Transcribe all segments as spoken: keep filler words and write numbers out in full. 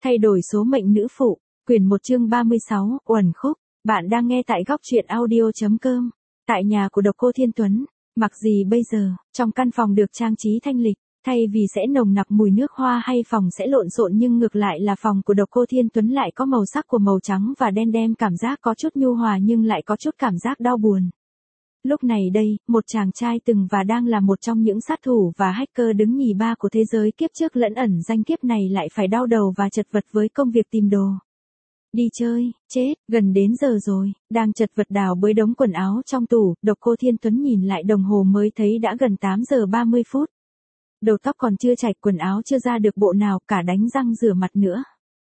Thay đổi số mệnh nữ phụ, quyển một chương ba mươi sáu, uẩn khúc. Bạn đang nghe tại góc truyện audio.com. Tại nhà của Độc Cô Thiên Tuấn, mặc gì bây giờ, trong căn phòng được trang trí thanh lịch, thay vì sẽ nồng nặc mùi nước hoa hay phòng sẽ lộn xộn nhưng ngược lại là phòng của Độc Cô Thiên Tuấn lại có màu sắc của màu trắng và đen đem cảm giác có chút nhu hòa nhưng lại có chút cảm giác đau buồn. Lúc này đây, một chàng trai từng và đang là một trong những sát thủ và hacker đứng nhì ba của thế giới kiếp trước lẫn ẩn danh kiếp này lại phải đau đầu và chật vật với công việc tìm đồ. Đi chơi, chết, gần đến giờ rồi, đang chật vật đào bới đống quần áo trong tủ, Độc Cô Thiên Tuấn nhìn lại đồng hồ mới thấy đã gần tám giờ ba mươi phút. Đầu tóc còn chưa chải, quần áo chưa ra được bộ nào, cả đánh răng rửa mặt nữa.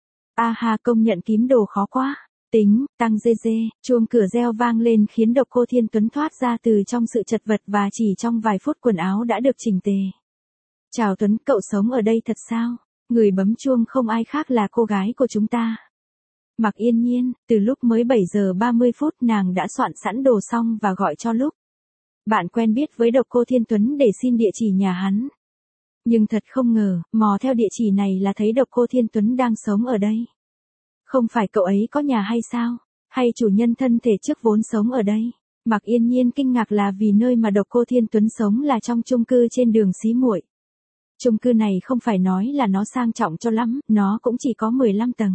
A ha, công nhận kiếm đồ khó quá. Tính, tăng dê dê, chuông cửa reo vang lên khiến Độc Cô Thiên Tuấn thoát ra từ trong sự chật vật và chỉ trong vài phút quần áo đã được chỉnh tề. Chào Tuấn, cậu sống ở đây thật sao? Người bấm chuông không ai khác là cô gái của chúng ta. Mạc Yên Nhiên, từ lúc mới bảy giờ ba mươi phút nàng đã soạn sẵn đồ xong và gọi cho Lúc. Bạn quen biết với Độc Cô Thiên Tuấn để xin địa chỉ nhà hắn. Nhưng thật không ngờ, mò theo địa chỉ này là thấy Độc Cô Thiên Tuấn đang sống ở đây. Không phải cậu ấy có nhà hay sao? Hay chủ nhân thân thể trước vốn sống ở đây? Mạc Yên Nhiên kinh ngạc là vì nơi mà Độc Cô Thiên Tuấn sống là trong chung cư trên đường Xí Muội. Chung cư này không phải nói là nó sang trọng cho lắm, nó cũng chỉ có mười lăm tầng.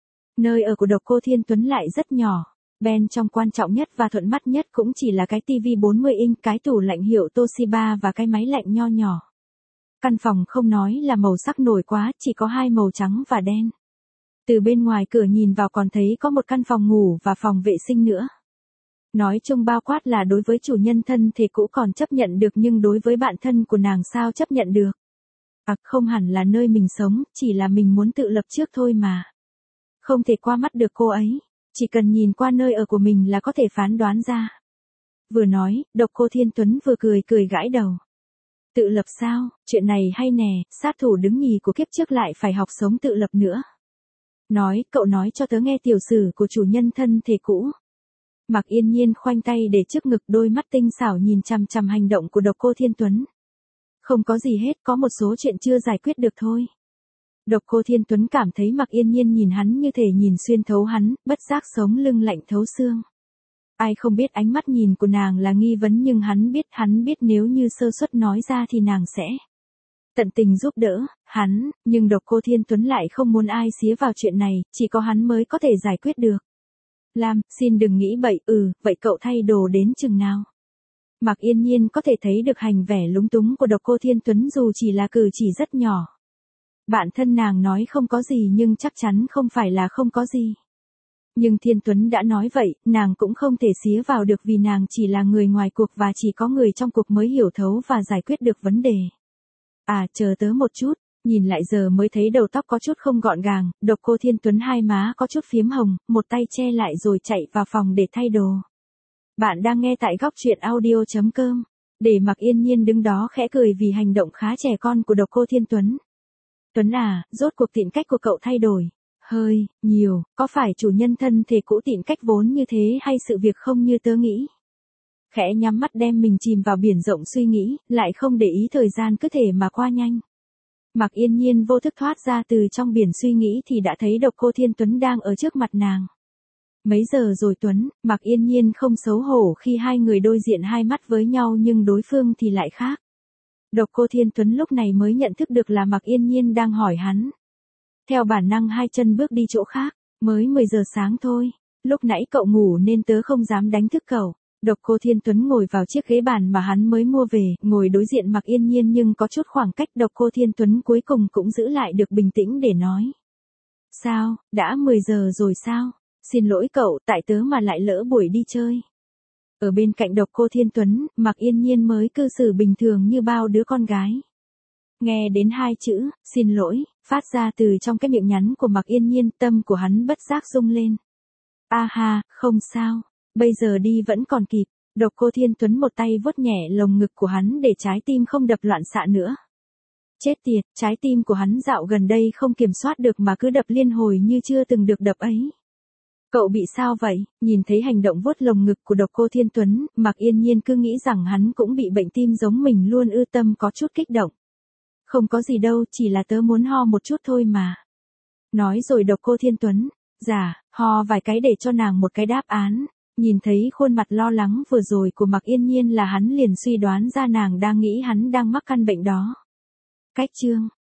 Nơi ở của Độc Cô Thiên Tuấn lại rất nhỏ. Bên trong quan trọng nhất và thuận mắt nhất cũng chỉ là cái tivi bốn mươi inch, cái tủ lạnh hiệu Toshiba và cái máy lạnh nho nhỏ. Căn phòng không nói là màu sắc nổi quá, chỉ có hai màu trắng và đen. Từ bên ngoài cửa nhìn vào còn thấy có một căn phòng ngủ và phòng vệ sinh nữa. Nói chung bao quát là đối với chủ nhân thân thể cũ còn chấp nhận được nhưng đối với bạn thân của nàng sao chấp nhận được. À không hẳn là nơi mình sống, chỉ là mình muốn tự lập trước thôi mà. Không thể qua mắt được cô ấy, chỉ cần nhìn qua nơi ở của mình là có thể phán đoán ra. Vừa nói, Độc Cô Thiên Tuấn vừa cười cười gãi đầu. Tự lập sao, chuyện này hay nè, sát thủ đứng nhì của kiếp trước lại phải học sống tự lập nữa. Nói, cậu nói cho tớ nghe tiểu sử của chủ nhân thân thể cũ. Mạc Yên Nhiên khoanh tay để trước ngực, đôi mắt tinh xảo nhìn chằm chằm hành động của Độc Cô Thiên Tuấn. Không có gì hết, có một số chuyện chưa giải quyết được thôi. Độc Cô Thiên Tuấn cảm thấy Mạc Yên Nhiên nhìn hắn như thể nhìn xuyên thấu hắn, bất giác sống lưng lạnh thấu xương. Ai không biết ánh mắt nhìn của nàng là nghi vấn nhưng hắn biết, hắn biết nếu như sơ suất nói ra thì nàng sẽ tận tình giúp đỡ hắn, nhưng Độc Cô Thiên Tuấn lại không muốn ai xía vào chuyện này, chỉ có hắn mới có thể giải quyết được. Lam, xin đừng nghĩ bậy, ừ, vậy cậu thay đồ đến chừng nào? Mạc Yên Nhiên có thể thấy được hành vẻ lúng túng của Độc Cô Thiên Tuấn dù chỉ là cử chỉ rất nhỏ. Bạn thân nàng nói không có gì nhưng chắc chắn không phải là không có gì. Nhưng Thiên Tuấn đã nói vậy, nàng cũng không thể xía vào được vì nàng chỉ là người ngoài cuộc và chỉ có người trong cuộc mới hiểu thấu và giải quyết được vấn đề. À, chờ tớ một chút, nhìn lại giờ mới thấy đầu tóc có chút không gọn gàng, Độc Cô Thiên Tuấn hai má có chút phím hồng, một tay che lại rồi chạy vào phòng để thay đồ. Bạn đang nghe tại góc truyện audio.com. Để Mạc Yên Nhiên đứng đó khẽ cười vì hành động khá trẻ con của Độc Cô Thiên Tuấn. Tuấn à, rốt cuộc tiện cách của cậu thay đổi. Hơi, nhiều, có phải chủ nhân thân thể cũ tiện cách vốn như thế hay sự việc không như tớ nghĩ? Khẽ nhắm mắt đem mình chìm vào biển rộng suy nghĩ, lại không để ý thời gian cứ thể mà qua nhanh. Mạc Yên Nhiên vô thức thoát ra từ trong biển suy nghĩ thì đã thấy Độc Cô Thiên Tuấn đang ở trước mặt nàng. Mấy giờ rồi Tuấn? Mạc Yên Nhiên không xấu hổ khi hai người đối diện hai mắt với nhau nhưng đối phương thì lại khác. Độc Cô Thiên Tuấn lúc này mới nhận thức được là Mạc Yên Nhiên đang hỏi hắn. Theo bản năng hai chân bước đi chỗ khác, mới mười giờ sáng thôi, lúc nãy cậu ngủ nên tớ không dám đánh thức cậu. Độc Cô Thiên Tuấn ngồi vào chiếc ghế bàn mà hắn mới mua về, ngồi đối diện Mạc Yên Nhiên nhưng có chút khoảng cách. Độc Cô Thiên Tuấn cuối cùng cũng giữ lại được bình tĩnh để nói. Sao, đã mười giờ rồi sao? Xin lỗi cậu, tại tớ mà lại lỡ buổi đi chơi. Ở bên cạnh Độc Cô Thiên Tuấn, Mạc Yên Nhiên mới cư xử bình thường như bao đứa con gái. Nghe đến hai chữ, xin lỗi, phát ra từ trong cái miệng nhắn của Mạc Yên Nhiên, tâm của hắn bất giác rung lên. A ha, không sao, bây giờ đi vẫn còn kịp. Độc Cô Thiên Tuấn một tay vuốt nhẹ lồng ngực của hắn để trái tim không đập loạn xạ nữa. Chết tiệt, trái tim của hắn dạo gần đây không kiểm soát được mà cứ đập liên hồi như chưa từng được đập ấy. Cậu bị sao vậy? Nhìn thấy hành động vuốt lồng ngực của Độc Cô Thiên Tuấn, Mạc Yên Nhiên cứ nghĩ rằng hắn cũng bị bệnh tim giống mình luôn, ư tâm có chút kích động. Không có gì đâu, chỉ là tớ muốn ho một chút thôi mà. Nói rồi Độc Cô Thiên Tuấn, giả, ho vài cái để cho nàng một cái đáp án. Nhìn thấy khuôn mặt lo lắng vừa rồi của Mạc Yên Nhiên là hắn liền suy đoán ra nàng đang nghĩ hắn đang mắc căn bệnh đó. Cách chương